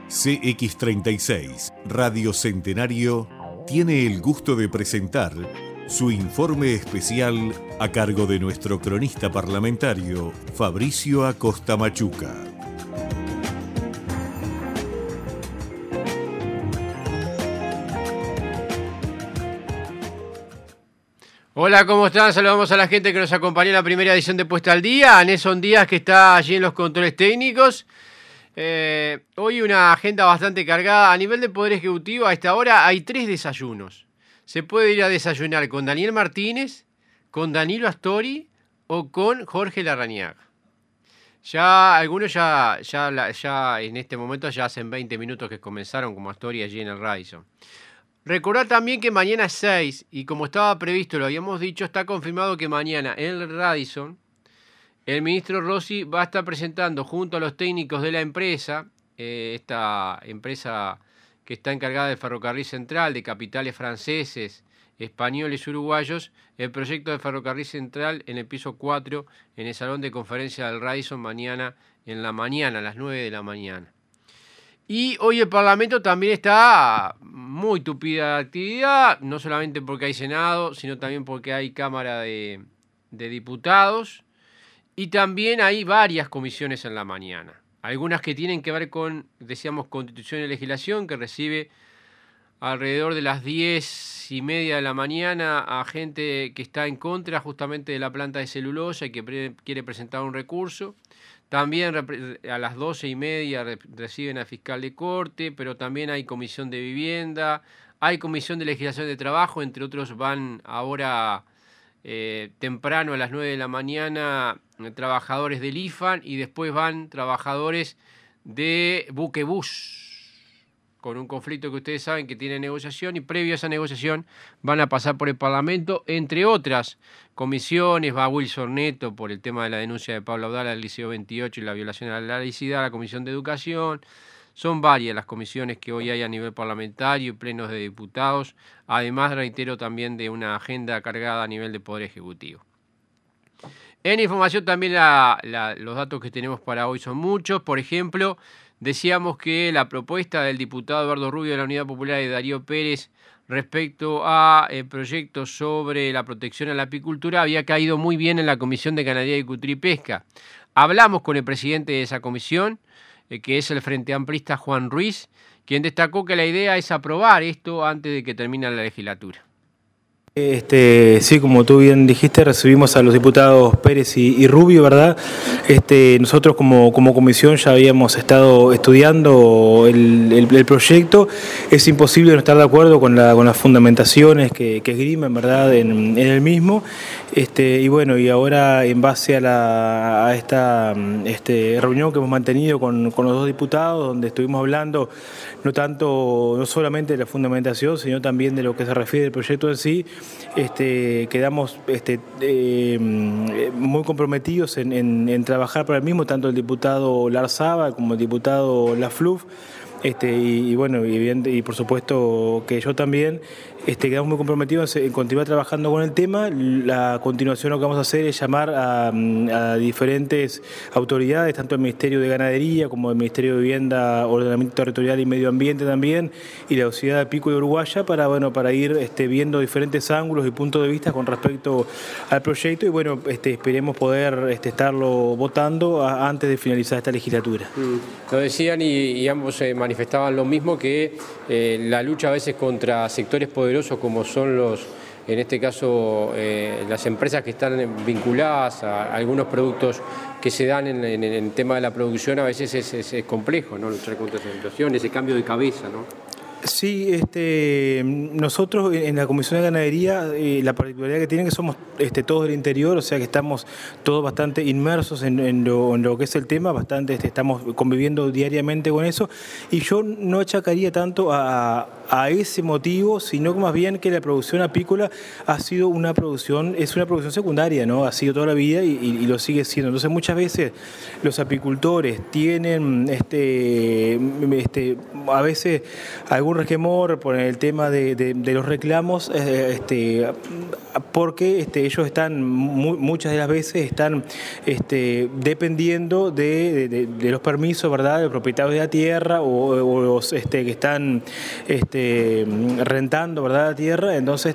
CX36 Radio Centenario tiene el gusto de presentar su informe especial a cargo de nuestro cronista parlamentario Fabricio Acosta Machuca. Hola, ¿cómo están? Saludamos a la gente que nos acompañó en la primera edición de Puesta al Día. A Nelson Díaz, que está allí en los controles técnicos. Hoy una agenda bastante cargada. A nivel de Poder Ejecutivo, a esta hora hay 3 desayunos. Se puede ir a desayunar con Daniel Martínez, con Danilo Astori o con Jorge Larrañaga. Ya algunos ya en este momento ya hacen 20 minutos que comenzaron como Astori allí en el Radisson. Recordar también que mañana es 6 y como estaba previsto, lo habíamos dicho, está confirmado que mañana en el Radisson el ministro Rossi va a estar presentando junto a los técnicos de la empresa, esta empresa que está encargada del ferrocarril central, de capitales franceses, españoles y uruguayos, el proyecto de ferrocarril central en el piso 4, en el salón de conferencia del Radisson mañana, en la mañana, a las 9 de la mañana. Y hoy el Parlamento también está muy tupida de actividad, no solamente porque hay Senado, sino también porque hay Cámara de Diputados. Y también hay varias comisiones en la mañana. Algunas que tienen que ver con, decíamos, Constitución y Legislación, que recibe alrededor de las 10:30 de la mañana a gente que está en contra justamente de la planta de celulosa y que quiere presentar un recurso. También a las 12:30 reciben al fiscal de corte, pero también hay comisión de vivienda, hay comisión de legislación de trabajo, entre otros van ahora temprano a las 9 de la mañana trabajadores del IFAN y después van trabajadores de Buquebús, con un conflicto que ustedes saben que tiene negociación y previo a esa negociación van a pasar por el Parlamento, entre otras comisiones. Va Wilson Neto por el tema de la denuncia de Pablo Abdala del Liceo 28 y la violación a la laicidad, la Comisión de Educación. Son varias las comisiones que hoy hay a nivel parlamentario y plenos de diputados. Además, reitero, también de una agenda cargada a nivel de Poder Ejecutivo. En información también los datos que tenemos para hoy son muchos. Por ejemplo, decíamos que la propuesta del diputado Eduardo Rubio de la Unidad Popular y de Darío Pérez respecto a proyectos sobre la protección a la apicultura había caído muy bien en la Comisión de Ganadería, Agricultura y Pesca. Hablamos con el presidente de esa comisión, que es el Frente Amplista Juan Ruiz, quien destacó que la idea es aprobar esto antes de que termine la legislatura. Sí, como tú bien dijiste, recibimos a los diputados Pérez y Rubio, ¿verdad? Nosotros como comisión ya habíamos estado estudiando el proyecto. Es imposible no estar de acuerdo con las fundamentaciones que esgrimen, ¿verdad?, en el mismo. Y bueno, y ahora en base a esta reunión que hemos mantenido con los dos diputados, donde estuvimos hablando no solamente de la fundamentación, sino también de lo que se refiere al proyecto en sí, quedamos muy comprometidos en trabajar para el mismo, tanto el diputado Larzaba como el diputado Lafluf. Y bueno, y por supuesto que yo también quedamos muy comprometidos en continuar trabajando con el tema. La continuación lo que vamos a hacer es llamar a diferentes autoridades, tanto el Ministerio de Ganadería como el Ministerio de Vivienda, Ordenamiento Territorial y Medio Ambiente también, y la Sociedad Apícola Uruguaya para ir viendo diferentes ángulos y puntos de vista con respecto al proyecto y bueno, esperemos poder estarlo votando antes de finalizar esta legislatura. Lo decían y ambos manifestaban lo mismo, que la lucha a veces contra sectores poderosos como son en este caso las empresas que están vinculadas a algunos productos que se dan en el tema de la producción, a veces es complejo, ¿no?, luchar contra esa situación, ese cambio de cabeza, ¿no? Sí, nosotros en la Comisión de Ganadería, la particularidad que tienen es que somos todos del interior, o sea que estamos todos bastante inmersos en lo que es el tema, bastante estamos conviviendo diariamente con eso, y yo no achacaría tanto a ese motivo, sino más bien que la producción apícola es una producción secundaria, ¿no? Ha sido toda la vida y lo sigue siendo. Entonces muchas veces los apicultores tienen a veces algunos resquemor por el tema de los reclamos, porque ellos están, muchas de las veces están dependiendo de los permisos, ¿verdad?, de propietarios de la tierra o los que están rentando, ¿verdad?, la tierra. Entonces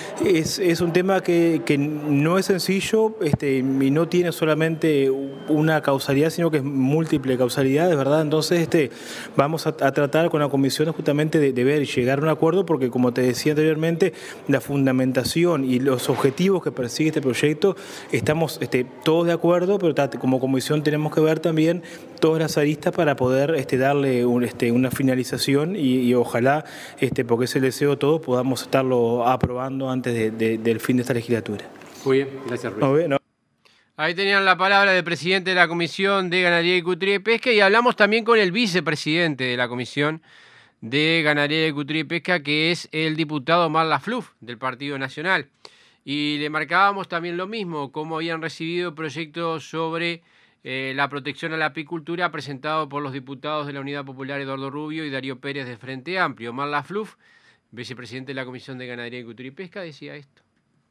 es un tema que no es sencillo y no tiene solamente una causalidad, sino que es múltiple causalidades, ¿verdad? Entonces vamos a tratar con la comisión justamente de ver y llegar a un acuerdo, porque como te decía anteriormente, la fundamentación y los objetivos que persigue este proyecto estamos todos de acuerdo, pero como comisión tenemos que ver también todas las aristas para poder darle una finalización y ojalá, porque es el deseo de todos, podamos estarlo aprobando antes del fin de esta legislatura. Muy bien, gracias, Ruiz. Ahí tenían la palabra del presidente de la Comisión de Ganadería, Agricultura y Pesca, y hablamos también con el vicepresidente de la Comisión de Ganadería, Agricultura y Pesca, que es el diputado Omar Lafluf, del Partido Nacional. Y le marcábamos también lo mismo, cómo habían recibido proyectos sobre la protección a la apicultura presentado por los diputados de la Unidad Popular Eduardo Rubio y Darío Pérez de Frente Amplio. Omar Lafluf, vicepresidente de la Comisión de Ganadería, Agricultura y Pesca, decía esto.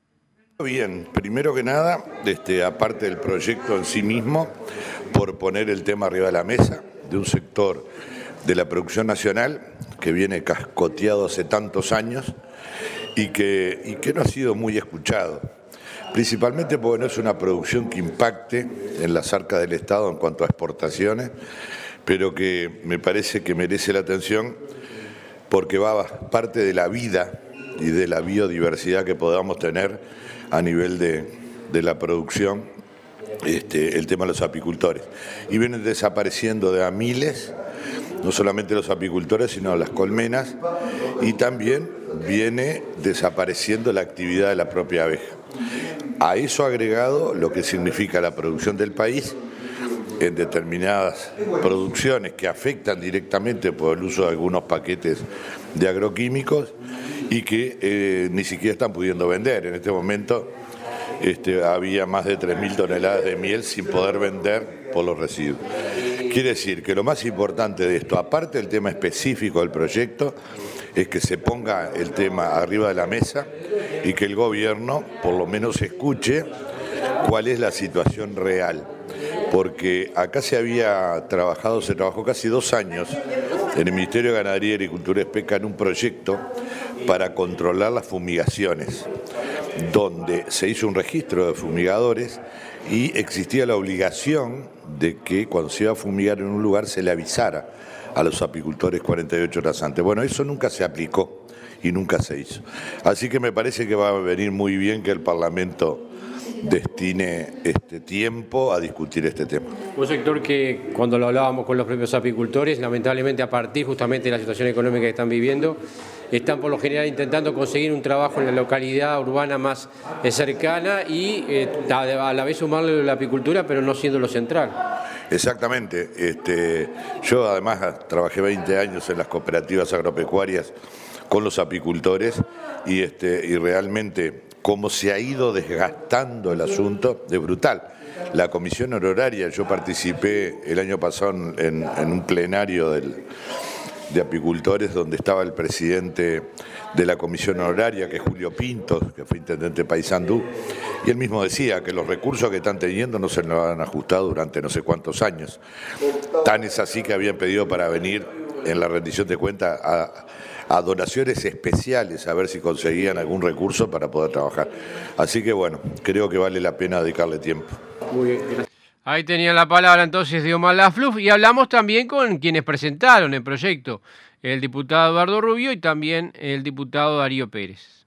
Bien, primero que nada, aparte del proyecto en sí mismo, por poner el tema arriba de la mesa de un sector de la producción nacional que viene cascoteado hace tantos años y que no ha sido muy escuchado, principalmente porque no es una producción que impacte en las arcas del Estado en cuanto a exportaciones, pero que me parece que merece la atención porque va parte de la vida y de la biodiversidad que podamos tener a nivel de la producción, el tema de los apicultores. Y vienen desapareciendo de a miles, no solamente los apicultores, sino las colmenas, y también viene desapareciendo la actividad de la propia abeja. A eso agregado lo que significa la producción del país en determinadas producciones que afectan directamente por el uso de algunos paquetes de agroquímicos y que ni siquiera están pudiendo vender. En este momento había más de 3.000 toneladas de miel sin poder vender por los residuos. Quiere decir que lo más importante de esto, aparte del tema específico del proyecto, es que se ponga el tema arriba de la mesa y que el gobierno por lo menos escuche cuál es la situación real. Porque acá se trabajó casi 2 años en el Ministerio de Ganadería, Agricultura y Pesca en un proyecto para controlar las fumigaciones, donde se hizo un registro de fumigadores y existía la obligación de que cuando se iba a fumigar en un lugar se le avisara a los apicultores 48 horas antes. Bueno, eso nunca se aplicó y nunca se hizo. Así que me parece que va a venir muy bien que el Parlamento destine tiempo a discutir este tema. Un sector que cuando lo hablábamos con los propios apicultores, lamentablemente a partir justamente de la situación económica que están viviendo, están por lo general intentando conseguir un trabajo en la localidad urbana más cercana y a la vez sumarle la apicultura, pero no siendo lo central. Exactamente. Yo además trabajé 20 años en las cooperativas agropecuarias con los apicultores y realmente cómo se ha ido desgastando el asunto es brutal. La comisión honoraria, yo participé el año pasado en un plenario de apicultores donde estaba el presidente de la comisión honoraria, que es Julio Pinto, que fue intendente de Paysandú, y él mismo decía que los recursos que están teniendo no se lo han ajustado durante no sé cuántos años. Tan es así que habían pedido para venir en la rendición de cuentas a donaciones especiales, a ver si conseguían algún recurso para poder trabajar. Así que bueno, creo que vale la pena dedicarle tiempo. Muy bien, gracias. Ahí tenía la palabra entonces de Omar Lafluf y hablamos también con quienes presentaron el proyecto, el diputado Eduardo Rubio y también el diputado Darío Pérez.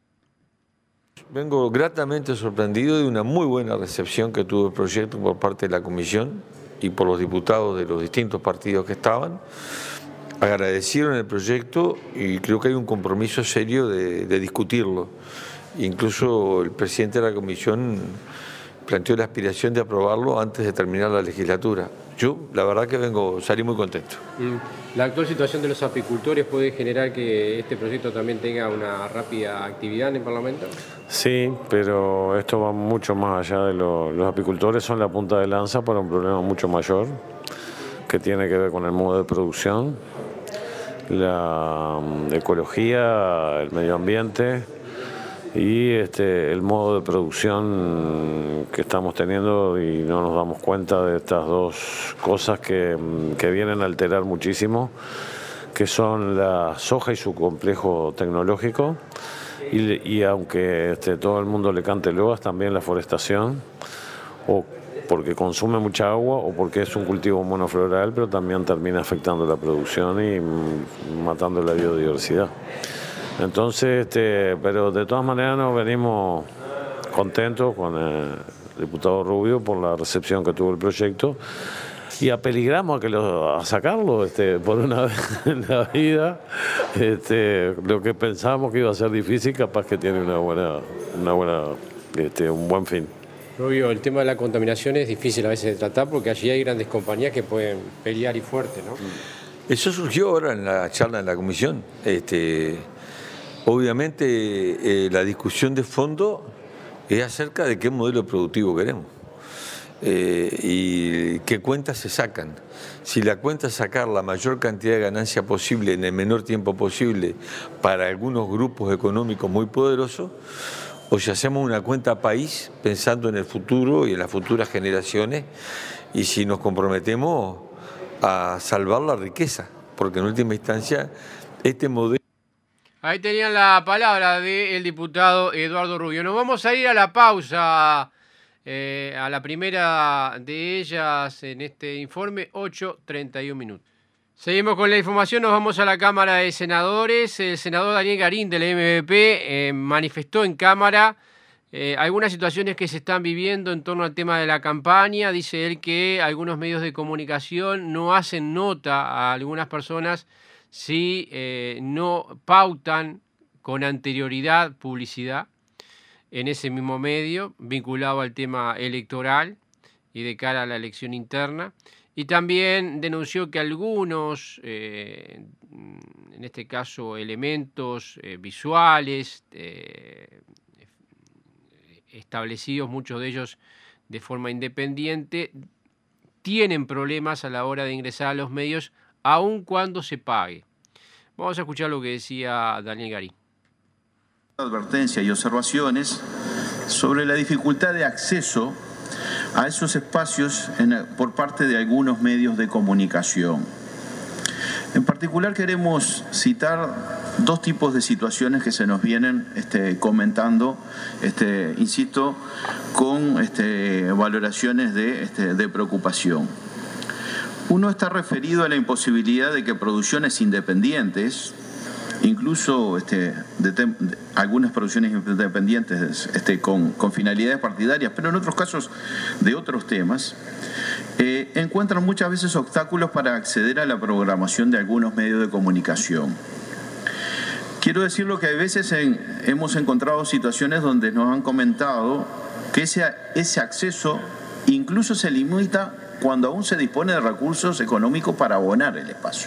Vengo gratamente sorprendido de una muy buena recepción que tuvo el proyecto por parte de la comisión y por los diputados de los distintos partidos que estaban. Agradecieron el proyecto y creo que hay un compromiso serio de discutirlo. Incluso el presidente de la comisión planteó la aspiración de aprobarlo antes de terminar la legislatura. Yo, la verdad que salí muy contento. ¿La actual situación de los apicultores puede generar que este proyecto también tenga una rápida actividad en el Parlamento? Sí, pero esto va mucho más allá de los apicultores, son la punta de lanza para un problema mucho mayor que tiene que ver con el modo de producción. la ecología, el medio ambiente y el modo de producción que estamos teniendo, y no nos damos cuenta de estas dos cosas que vienen a alterar muchísimo, que son la soja y su complejo tecnológico, y aunque todo el mundo le cante loas, también la forestación, o porque consume mucha agua o porque es un cultivo monofloral, pero también termina afectando la producción y matando la biodiversidad. Entonces, pero de todas maneras nos venimos contentos con el diputado Rubio por la recepción que tuvo el proyecto, y apeligramos a sacarlo por una vez en la vida. Lo que pensábamos que iba a ser difícil, capaz que tiene un buen fin. Rubio, el tema de la contaminación es difícil a veces de tratar porque allí hay grandes compañías que pueden pelear y fuerte, ¿no? Eso surgió ahora en la charla en la comisión. Obviamente la discusión de fondo es acerca de qué modelo productivo queremos y qué cuentas se sacan. Si la cuenta es sacar la mayor cantidad de ganancia posible en el menor tiempo posible para algunos grupos económicos muy poderosos, o si hacemos una cuenta país pensando en el futuro y en las futuras generaciones, y si nos comprometemos a salvar la riqueza, porque en última instancia este modelo... Ahí tenían la palabra del diputado Eduardo Rubio. Nos vamos a ir a la pausa, a la primera de ellas en este informe, 8:31 minutos. Seguimos con la información, nos vamos a la Cámara de Senadores. El senador Daniel Garín del MVP manifestó en Cámara algunas situaciones que se están viviendo en torno al tema de la campaña. Dice él que algunos medios de comunicación no hacen nota a algunas personas si no pautan con anterioridad publicidad en ese mismo medio, vinculado al tema electoral y de cara a la elección interna. Y también denunció que algunos, en este caso elementos visuales, establecidos, muchos de ellos de forma independiente, tienen problemas a la hora de ingresar a los medios, aun cuando se pague. Vamos a escuchar lo que decía Daniel Garín. Advertencia y observaciones sobre la dificultad de acceso a esos espacios por parte de algunos medios de comunicación. En particular queremos citar dos tipos de situaciones que se nos vienen comentando, insisto, con valoraciones de preocupación. Uno está referido a la imposibilidad de que producciones independientes, incluso algunas producciones independientes con finalidades partidarias, pero en otros casos de otros temas, encuentran muchas veces obstáculos para acceder a la programación de algunos medios de comunicación. Quiero decirlo que a veces hemos encontrado situaciones donde nos han comentado que ese acceso incluso se limita cuando aún se dispone de recursos económicos para abonar el espacio.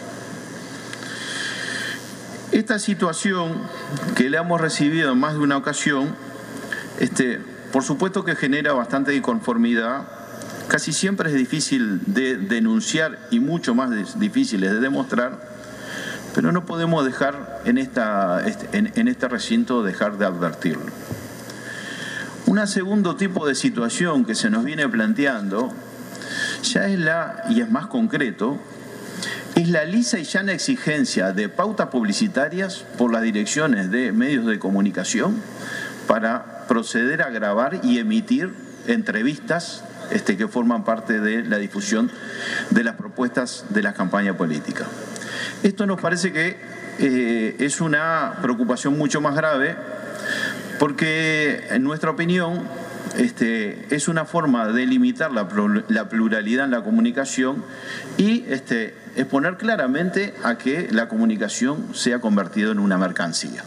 Esta situación que le hemos recibido en más de una ocasión, por supuesto que genera bastante inconformidad, casi siempre es difícil de denunciar y mucho más difíciles de demostrar, pero no podemos dejar en este recinto dejar de advertirlo. Un segundo tipo de situación que se nos viene planteando ya y es más concreto, es la lisa y llana exigencia de pautas publicitarias por las direcciones de medios de comunicación para proceder a grabar y emitir entrevistas que forman parte de la difusión de las propuestas de la campaña política. Esto nos parece que es una preocupación mucho más grave porque, en nuestra opinión, es una forma de limitar la pluralidad en la comunicación y exponer claramente a que la comunicación sea convertida en una mercancía.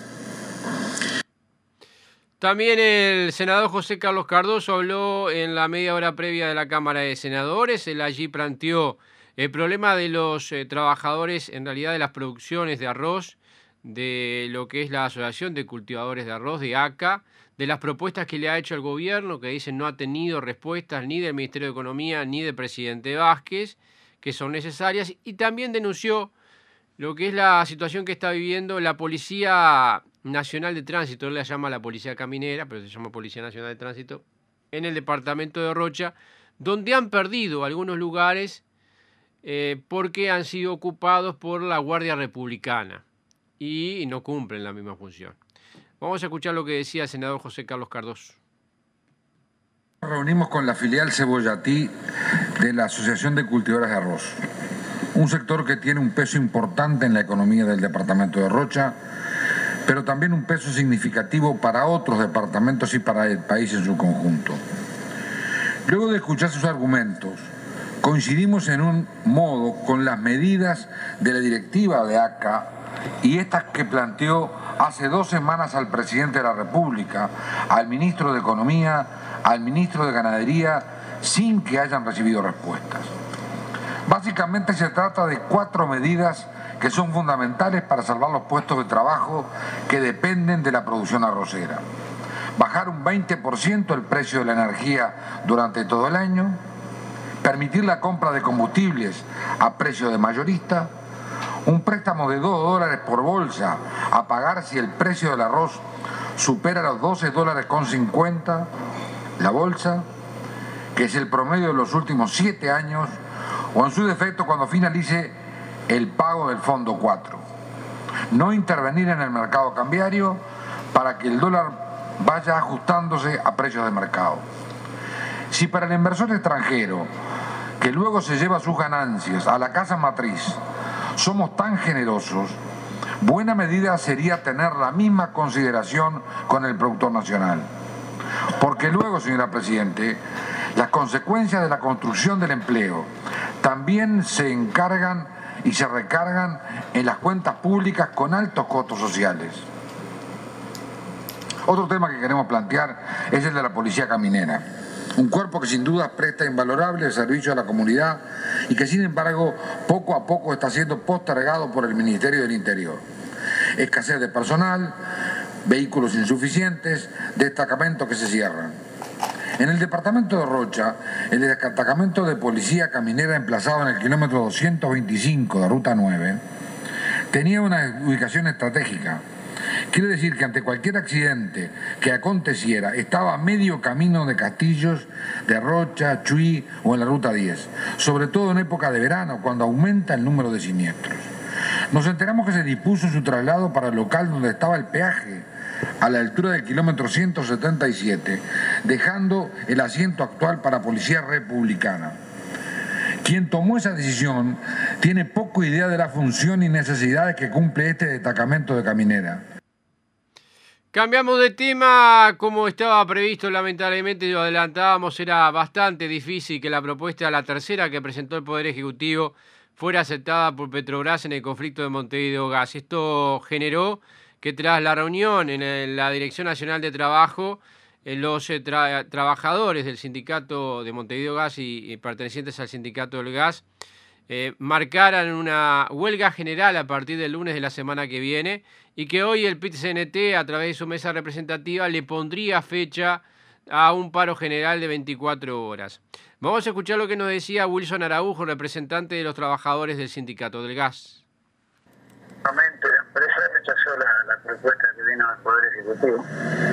También el senador José Carlos Cardoso habló en la media hora previa de la Cámara de Senadores. Él allí planteó el problema de los trabajadores, en realidad de las producciones de arroz, de lo que es la Asociación de Cultivadores de Arroz, de ACA, de las propuestas que le ha hecho el gobierno, que dicen no ha tenido respuestas ni del Ministerio de Economía ni del presidente Vázquez, que son necesarias, y también denunció lo que es la situación que está viviendo la Policía Nacional de Tránsito, él la llama la Policía Caminera, pero se llama Policía Nacional de Tránsito, en el departamento de Rocha, donde han perdido algunos lugares porque han sido ocupados por la Guardia Republicana y no cumplen la misma función. Vamos a escuchar lo que decía el senador José Carlos Cardoso. Nos reunimos con la filial Cebollatí de la Asociación de Cultivadores de Arroz, un sector que tiene un peso importante en la economía del departamento de Rocha, pero también un peso significativo para otros departamentos y para el país en su conjunto. Luego de escuchar sus argumentos, coincidimos en un modo con las medidas de la directiva de ACA y estas que planteó hace 2 semanas al presidente de la República, al ministro de Economía, al ministro de Ganadería, sin que hayan recibido respuestas. Básicamente se trata de 4 medidas que son fundamentales para salvar los puestos de trabajo que dependen de la producción arrocera. Bajar un 20% el precio de la energía durante todo el año, permitir la compra de combustibles a precio de mayorista, un préstamo de $2 por bolsa a pagar si el precio del arroz supera los $12,50 la bolsa, que es el promedio de los últimos 7 años, o en su defecto cuando finalice el pago del Fondo 4. No intervenir en el mercado cambiario para que el dólar vaya ajustándose a precios de mercado. Si para el inversor extranjero, que luego se lleva sus ganancias a la casa matriz, somos tan generosos, buena medida sería tener la misma consideración con el productor nacional. Porque luego, señora Presidente, las consecuencias de la construcción del empleo también se encargan y se recargan en las cuentas públicas con altos costos sociales. Otro tema que queremos plantear es el de la Policía Caminera, un cuerpo que sin duda presta invalorable servicio a la comunidad y que sin embargo poco a poco está siendo postergado por el Ministerio del Interior. Escasez de personal, vehículos insuficientes, destacamentos que se cierran. En el departamento de Rocha, el destacamento de Policía Caminera emplazado en el kilómetro 225 de Ruta 9 tenía una ubicación estratégica. Quiere decir que ante cualquier accidente que aconteciera estaba a medio camino de Castillos, de Rocha, Chuy o en la Ruta 10, sobre todo en época de verano cuando aumenta el número de siniestros. Nos enteramos que se dispuso su traslado para el local donde estaba el peaje, a la altura del kilómetro 177, dejando el asiento actual para Policía Republicana. Quien tomó esa decisión tiene poco idea de la función y necesidades que cumple este destacamento de Caminera. Cambiamos de tema, como estaba previsto, lamentablemente lo adelantábamos, era bastante difícil que la propuesta, la tercera que presentó el Poder Ejecutivo, fuera aceptada por Petrobras en el conflicto de Montevideo Gas. Esto generó que tras la reunión en la Dirección Nacional de Trabajo, los trabajadores del sindicato de Montevideo Gas y pertenecientes al sindicato del gas marcaran una huelga general a partir del lunes de la semana que viene y que hoy el PIT-CNT, a través de su mesa representativa, le pondría fecha a un paro general de 24 horas. Vamos a escuchar lo que nos decía Wilson Araujo, representante de los trabajadores del sindicato del gas. La empresa rechazó la propuesta que vino del Poder Ejecutivo.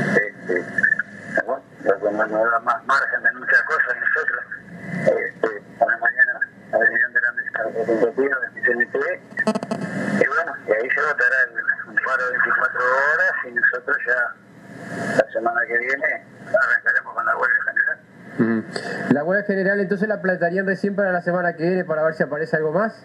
Lo que nos da más margen de muchas cosas nosotros. A la mañana, la reunión de la mesa representativa del CNT. Y bueno, y ahí se votará un paro de 24 horas y nosotros ya la semana que viene arrancaremos con la huelga general. La huelga general entonces la plantearían recién para la semana que viene para ver si aparece algo más.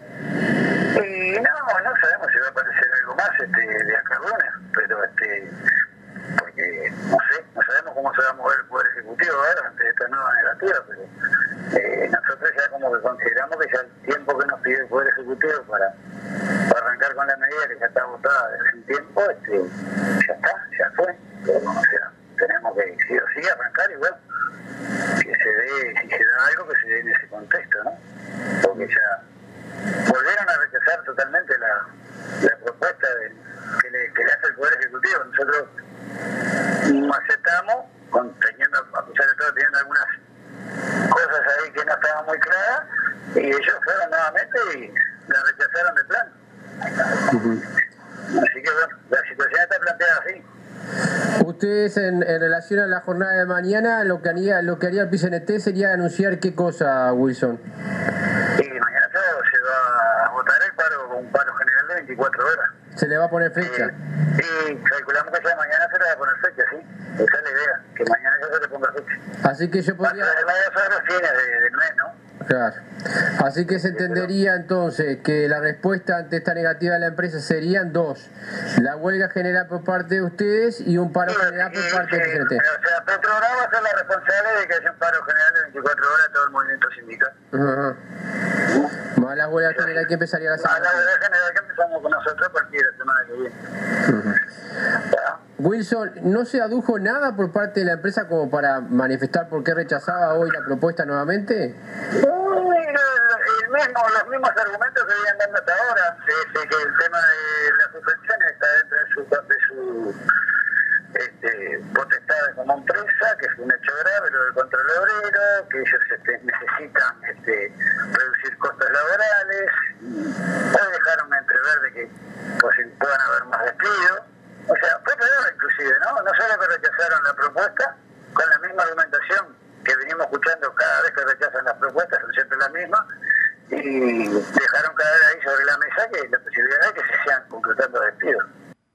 No sabemos si va a aparecer algo más de acá a lunes, pero porque no sabemos cómo se va a mover el Poder Ejecutivo ahora ante esta nueva negativa, pero nosotros ya como que consideramos que ya el tiempo que nos pide el Poder Ejecutivo para arrancar con la medida que ya está votada desde hace un tiempo, ya fue. Pero, tenemos que sí o sí arrancar y bueno, si se da algo que se dé en ese contexto, ¿no? Porque ya volvieron a rechazar totalmente la propuesta que le hace el Poder Ejecutivo. Nosotros no aceptamos, a pesar de todo teniendo algunas cosas ahí que no estaban muy claras, y ellos fueron nuevamente y la rechazaron de plano. Así que bueno, la situación está planteada así. Ustedes en relación a la jornada de mañana, lo que haría el PCNT sería anunciar qué cosa, Wilson. Y mañana se va a votar el paro, un paro general de 24 horas. ¿Se le va a poner fecha? Y calculamos que ya mañana se le va a poner fecha, sí. Esa es la idea, que mañana ya se le ponga fecha. Así que yo podría... Además de los fines del mes, ¿no? Claro. Así que se entendería entonces que la respuesta ante esta negativa de la empresa serían dos: la huelga general por parte de ustedes y un paro general por parte del PCNT. O sea, Petrobras va a ser la responsable de que haya un paro general de 24 horas a todo el movimiento sindical. Más la huelga general que empezaría la semana. Más la huelga general que empezamos con nosotros a partir de la semana que viene. Wilson, ¿no se adujo nada por parte de la empresa como para manifestar por qué rechazaba hoy la propuesta nuevamente? Los mismos argumentos que vienen dando hasta ahora, que el tema de las suspensiones está dentro de su potestad como empresa, que es un hecho grave lo del control obrero, que ellos necesitan reducir costos laborales. Hoy dejaron entrever de que puedan haber más despidos. O sea, fue peor inclusive, ¿no? No solo que rechazaron la propuesta, con la misma argumentación que venimos escuchando cada vez que rechazan las propuestas, son siempre las mismas, y dejaron caer ahí sobre la mesa que la posibilidad de que se sigan concretando despidos.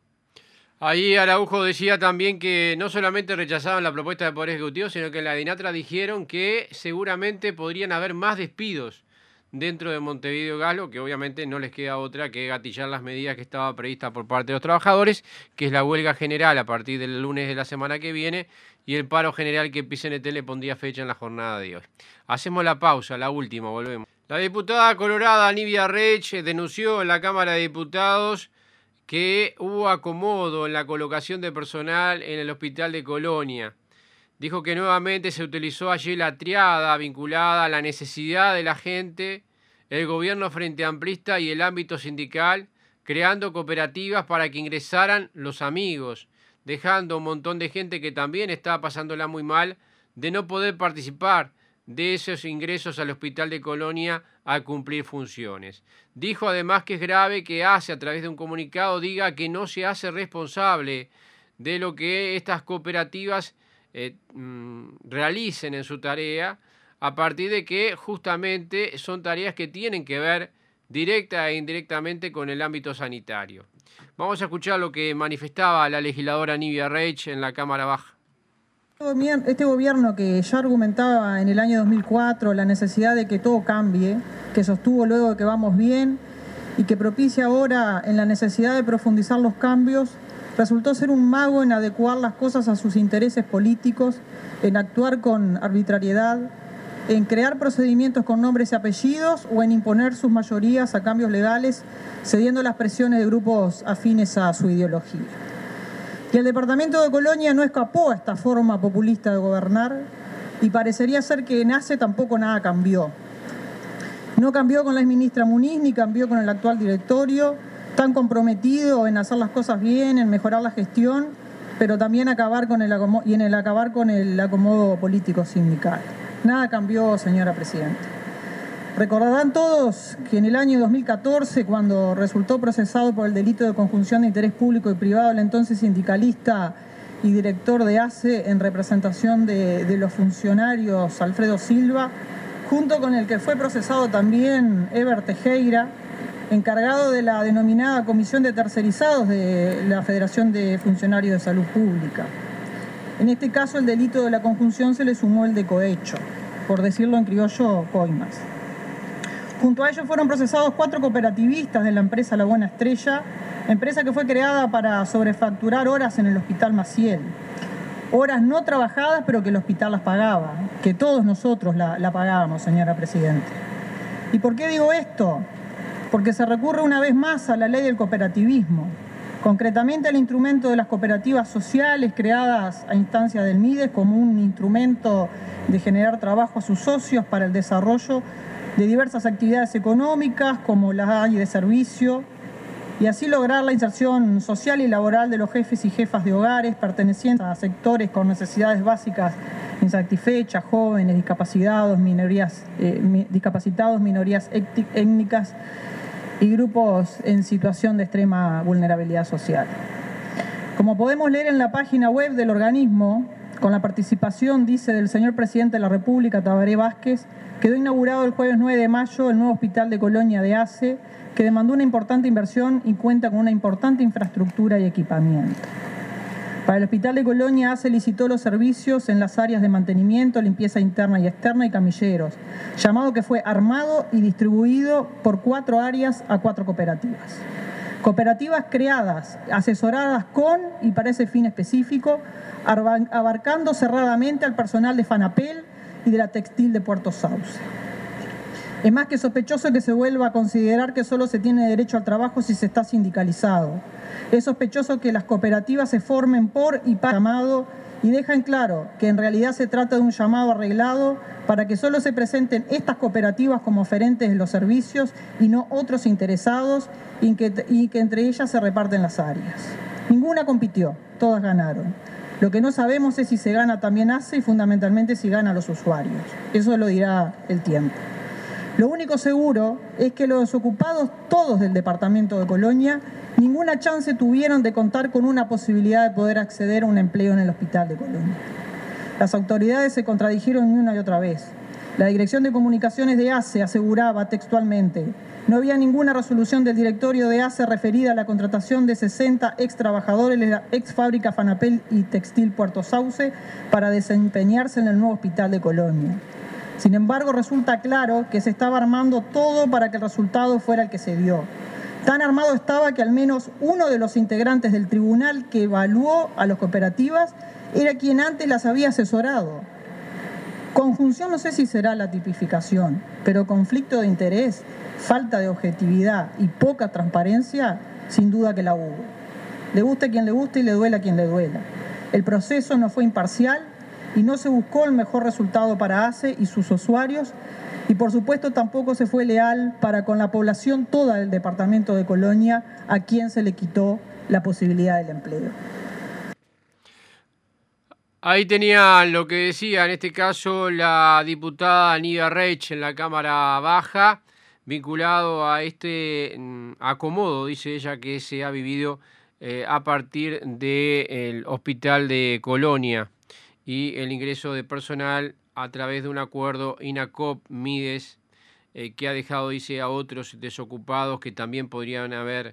Ahí Araujo decía también que no solamente rechazaban la propuesta del Poder Ejecutivo, sino que en la DINATRA dijeron que seguramente podrían haber más despidos dentro de Montevideo Gas, que obviamente no les queda otra que gatillar las medidas que estaba prevista por parte de los trabajadores, que es la huelga general a partir del lunes de la semana que viene y el paro general que PCNT le pondría fecha en la jornada de hoy. Hacemos la pausa, la última, volvemos. La diputada colorada Nivia Reich denunció en la Cámara de Diputados que hubo acomodo en la colocación de personal en el hospital de Colonia. Dijo que nuevamente se utilizó allí la triada vinculada a la necesidad de la gente, el gobierno frente amplista y el ámbito sindical, creando cooperativas para que ingresaran los amigos, dejando un montón de gente que también estaba pasándola muy mal de no poder participar de esos ingresos al hospital de Colonia a cumplir funciones. Dijo además que es grave que ACE, a través de un comunicado, diga que no se hace responsable de lo que estas cooperativas realicen en su tarea, a partir de que justamente son tareas que tienen que ver directa e indirectamente con el ámbito sanitario. Vamos a escuchar lo que manifestaba la legisladora Nivia Reich en la Cámara Baja. Este gobierno que ya argumentaba en el año 2004 la necesidad de que todo cambie, que sostuvo luego de que vamos bien y que propicia ahora en la necesidad de profundizar los cambios, resultó ser un mago en adecuar las cosas a sus intereses políticos, en actuar con arbitrariedad, en crear procedimientos con nombres y apellidos o en imponer sus mayorías a cambios legales, cediendo las presiones de grupos afines a su ideología. Y el departamento de Colonia no escapó a esta forma populista de gobernar y parecería ser que en ACE tampoco nada cambió. No cambió con la exministra Muniz ni cambió con el actual directorio, tan comprometido en hacer las cosas bien, en mejorar la gestión, pero también acabar con el acomodo político sindical. Nada cambió, señora Presidenta. Recordarán todos que en el año 2014, cuando resultó procesado por el delito de conjunción de interés público y privado el entonces sindicalista y director de ACE en representación de los funcionarios Alfredo Silva, junto con el que fue procesado también Eber Tejera, encargado de la denominada Comisión de Tercerizados de la Federación de Funcionarios de Salud Pública. En este caso, el delito de la conjunción se le sumó el de cohecho, por decirlo en criollo, coimas. Junto a ellos fueron procesados 4 cooperativistas de la empresa La Buena Estrella, empresa que fue creada para sobrefacturar horas en el Hospital Maciel. Horas no trabajadas, pero que el hospital las pagaba, que todos nosotros la pagábamos, señora Presidenta. ¿Y por qué digo esto? Porque se recurre una vez más a la ley del cooperativismo, concretamente al instrumento de las cooperativas sociales creadas a instancia del MIDES como un instrumento de generar trabajo a sus socios para el desarrollo de diversas actividades económicas como las hay de servicio y así lograr la inserción social y laboral de los jefes y jefas de hogares pertenecientes a sectores con necesidades básicas insatisfechas, jóvenes, discapacitados, minorías étnicas y grupos en situación de extrema vulnerabilidad social. Como podemos leer en la página web del organismo, con la participación, dice, del señor Presidente de la República, Tabaré Vázquez, quedó inaugurado el jueves 9 de mayo el nuevo Hospital de Colonia de ACE, que demandó una importante inversión y cuenta con una importante infraestructura y equipamiento. Para el Hospital de Colonia, ACE licitó los servicios en las áreas de mantenimiento, limpieza interna y externa y camilleros, llamado que fue armado y distribuido por 4 áreas a 4 cooperativas. Cooperativas creadas, asesoradas con y para ese fin específico, abarcando cerradamente al personal de Fanapel y de la Textil de Puerto Sauce. Es más que sospechoso que se vuelva a considerar que solo se tiene derecho al trabajo si se está sindicalizado. Es sospechoso que las cooperativas se formen por y para llamado y dejan claro que en realidad se trata de un llamado arreglado para que solo se presenten estas cooperativas como oferentes de los servicios y no otros interesados y que entre ellas se reparten las áreas. Ninguna compitió, todas ganaron. Lo que no sabemos es si se gana también ACE y fundamentalmente si gana a los usuarios. Eso lo dirá el tiempo. Lo único seguro es que los ocupados todos del departamento de Colonia ninguna chance tuvieron de contar con una posibilidad de poder acceder a un empleo en el Hospital de Colonia. Las autoridades se contradijeron una y otra vez. La Dirección de Comunicaciones de ACE aseguraba textualmente: no había ninguna resolución del directorio de ACE referida a la contratación de 60 ex trabajadores de la ex fábrica Fanapel y Textil Puerto Sauce para desempeñarse en el nuevo Hospital de Colonia. Sin embargo, resulta claro que se estaba armando todo para que el resultado fuera el que se dio. Tan armado estaba que al menos uno de los integrantes del tribunal que evaluó a las cooperativas era quien antes las había asesorado. Conjunción no sé si será la tipificación, pero conflicto de interés, falta de objetividad y poca transparencia, sin duda que la hubo. Le guste a quien le guste y le duela a quien le duela. El proceso no fue imparcial y no se buscó el mejor resultado para ACE y sus usuarios, y por supuesto tampoco se fue leal para con la población toda del departamento de Colonia, a quien se le quitó la posibilidad del empleo. Ahí tenía lo que decía en este caso la diputada Anida Reich en la Cámara Baja, vinculado a este acomodo, dice ella, que se ha vivido a partir del Hospital de Colonia y el ingreso de personal a través de un acuerdo INACOP-Mides que ha dejado, dice, a otros desocupados que también podrían haber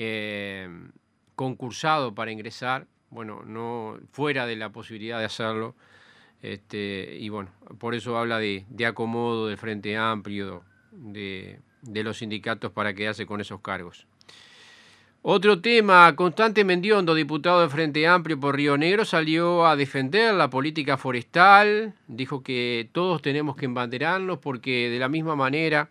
concursado para ingresar, bueno, no fuera de la posibilidad de hacerlo, y bueno, por eso habla de acomodo del Frente Amplio, de los sindicatos para quedarse con esos cargos. Otro tema, Constante Mendiondo, diputado del Frente Amplio por Río Negro, salió a defender la política forestal, dijo que todos tenemos que embanderarnos porque de la misma manera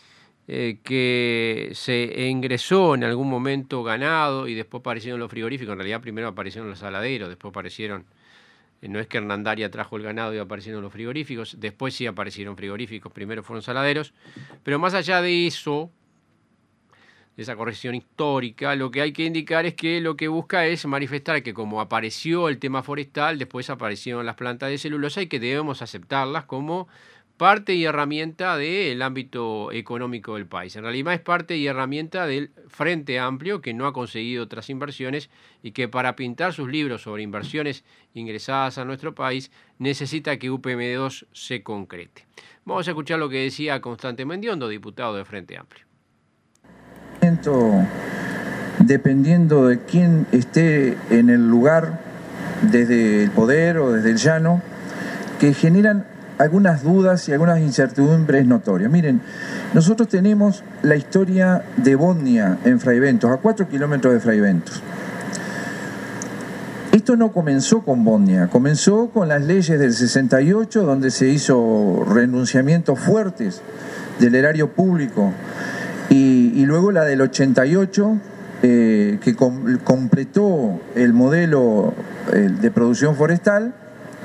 que se ingresó en algún momento ganado y después aparecieron los frigoríficos, en realidad primero aparecieron los saladeros, después aparecieron, no es que Hernandaria trajo el ganado y aparecieron los frigoríficos, después sí aparecieron frigoríficos, primero fueron saladeros, pero más allá de eso, de esa corrección histórica, lo que hay que indicar es que lo que busca es manifestar que como apareció el tema forestal, después aparecieron las plantas de celulosa y que debemos aceptarlas como parte y herramienta del ámbito económico del país. En realidad es parte y herramienta del Frente Amplio, que no ha conseguido otras inversiones y que para pintar sus libros sobre inversiones ingresadas a nuestro país necesita que UPM2 se concrete. Vamos a escuchar lo que decía Constante Mendiondo, diputado del Frente Amplio. Dependiendo de quién esté en el lugar, desde el poder o desde el llano, que generan algunas dudas y algunas incertidumbres notorias. Miren, nosotros tenemos la historia de Botnia en Fraiventos, a 4 kilómetros de Fraiventos. Esto no comenzó con Botnia, comenzó con las leyes del 68, donde se hizo renunciamientos fuertes del erario público, y luego la del 88, que completó el modelo de producción forestal.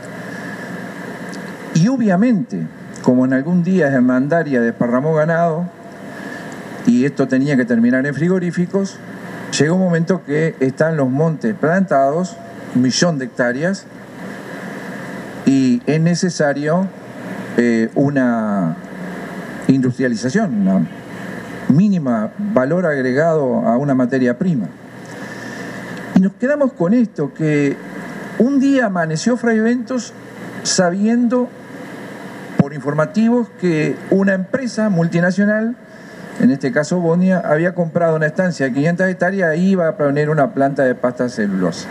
Y obviamente, como en algún día Hernandaria desparramó ganado y esto tenía que terminar en frigoríficos, llegó un momento que están los montes plantados, 1 millón de hectáreas, y es necesario una industrialización, mínima valor agregado a una materia prima. Y nos quedamos con esto, que un día amaneció Fray Bentos sabiendo por informativos que una empresa multinacional, en este caso Bodnia, había comprado una estancia de 500 hectáreas y iba a poner una planta de pasta celulosa.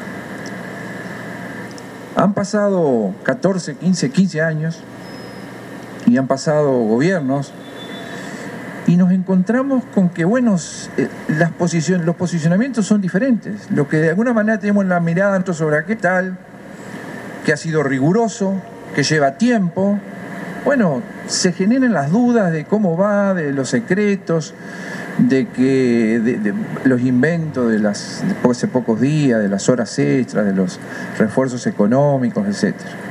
Han pasado 14, 15 años y han pasado gobiernos y nos encontramos con que, bueno, los posicionamientos son diferentes. Lo que de alguna manera tenemos en la mirada sobre aquel tal, que ha sido riguroso, que lleva tiempo, bueno, se generan las dudas de cómo va, de los secretos, de los inventos de hace pocos días, de las horas extras, de los refuerzos económicos, etc.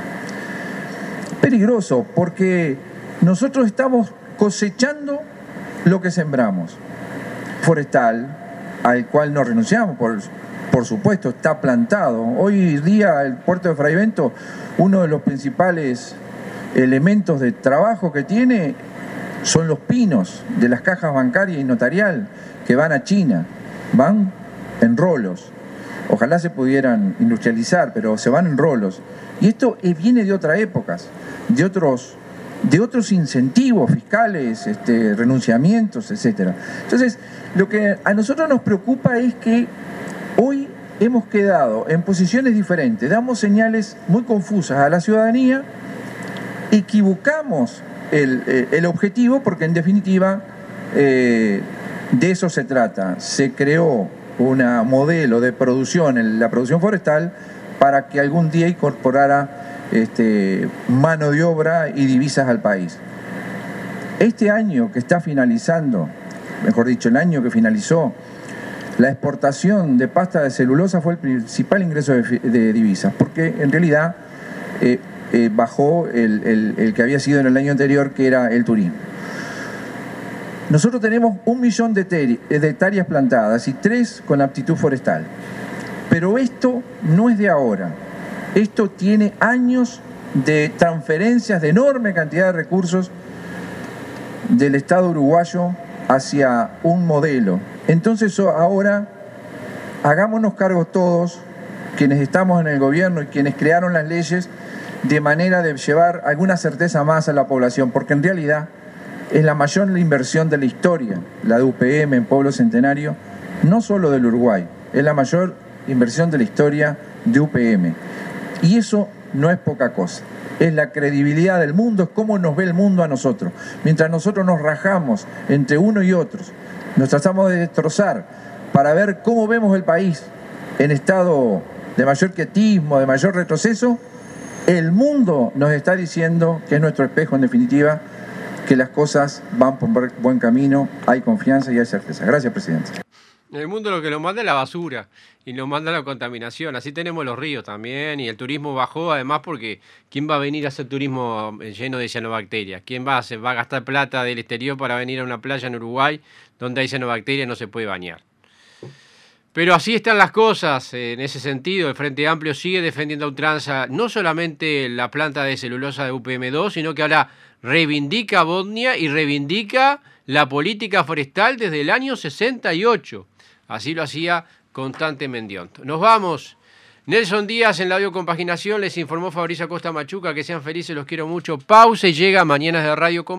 Peligroso, porque nosotros estamos cosechando lo que sembramos. Forestal, al cual no renunciamos, por supuesto, está plantado. Hoy día el puerto de Fray Bentos, uno de los principales elementos de trabajo que tiene son los pinos de las cajas bancarias y notarial que van a China, van en rolos. Ojalá se pudieran industrializar, pero se van en rolos. Y esto viene de otras épocas, de otros incentivos fiscales, renunciamientos, etc. Entonces, lo que a nosotros nos preocupa es que hoy hemos quedado en posiciones diferentes, damos señales muy confusas a la ciudadanía, equivocamos el objetivo, porque en definitiva de eso se trata. Se creó un modelo de producción, la producción forestal, para que algún día incorporara mano de obra y divisas al país. Este año que está finalizando, mejor dicho, el año que finalizó, la exportación de pasta de celulosa fue el principal ingreso de divisas, porque en realidad bajó el que había sido en el año anterior, que era el turismo. Nosotros tenemos 1 millón de hectáreas plantadas y 3 con aptitud forestal. Pero esto no es de ahora. Esto tiene años de transferencias de enorme cantidad de recursos del Estado uruguayo hacia un modelo. Entonces ahora hagámonos cargo todos, quienes estamos en el gobierno y quienes crearon las leyes, de manera de llevar alguna certeza más a la población, porque en realidad es la mayor inversión de la historia, la de UPM en Pueblo Centenario, no solo del Uruguay, es la mayor inversión de la historia de UPM. Y eso no es poca cosa, es la credibilidad del mundo, es cómo nos ve el mundo a nosotros. Mientras nosotros nos rajamos entre uno y otros, nos tratamos de destrozar para ver cómo vemos el país en estado de mayor quietismo, de mayor retroceso, el mundo nos está diciendo, que es nuestro espejo en definitiva, que las cosas van por buen camino, hay confianza y hay certeza. Gracias, presidente. El mundo lo que nos manda es la basura y nos manda la contaminación. Así tenemos los ríos también, y el turismo bajó además, porque ¿quién va a venir a hacer turismo lleno de cianobacterias? ¿Quién va a gastar plata del exterior para venir a una playa en Uruguay donde hay cianobacterias y no se puede bañar? Pero así están las cosas. En ese sentido, el Frente Amplio sigue defendiendo a ultranza no solamente la planta de celulosa de UPM2, sino que ahora reivindica Bodnia y reivindica la política forestal desde el año 68. Así lo hacía Constante Mendionto. Nos vamos. Nelson Díaz en la audiocompaginación, les informó Fabricio Acosta Machuca. Que sean felices, los quiero mucho. Pausa y llega Mañanas de Radio con